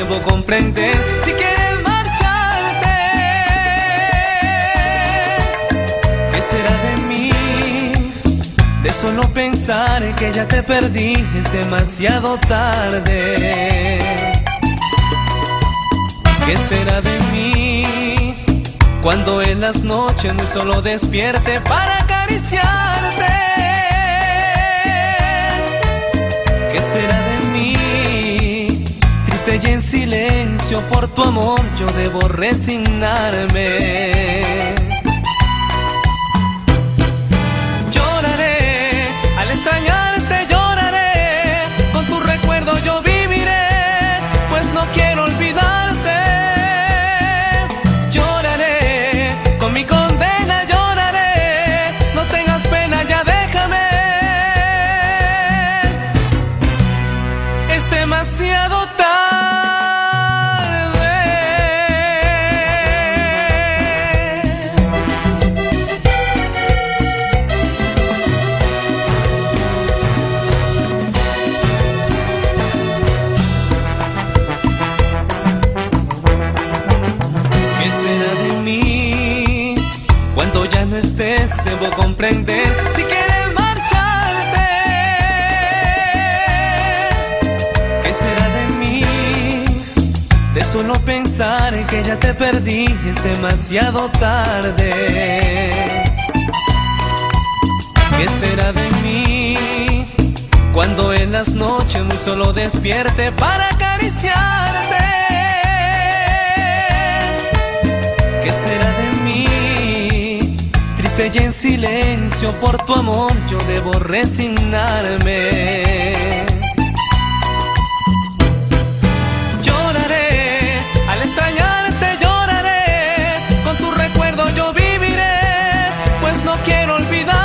debo comprender. Si quieres marcharte, ¿qué será de mí? De solo pensar que ya te perdí es demasiado tarde. ¿Qué será de mí cuando en las noches muy solo despierte para acariciarte? ¿Qué será de mí? Triste y en silencio por tu amor yo debo resignarme. Lloraré, al extrañarte lloraré, con tu recuerdo yo viviré, pues no quiero olvidarte. Lloraré, con mi condena lloraré, no tengas pena, ya déjame. Es demasiado tarde. ¿Qué será de mí cuando ya no estés? Debo comprender. Si quieres marcharte, ¿qué será de mí? De solo pensar en que ya te perdí es demasiado tarde. ¿Qué será de mí cuando en las noches muy solo despierte para acariciarte? ¿Qué será de mí? Triste y en silencio por tu amor yo debo resignarme. Lloraré, al extrañarte lloraré, con tu recuerdo yo viviré, pues no quiero olvidar.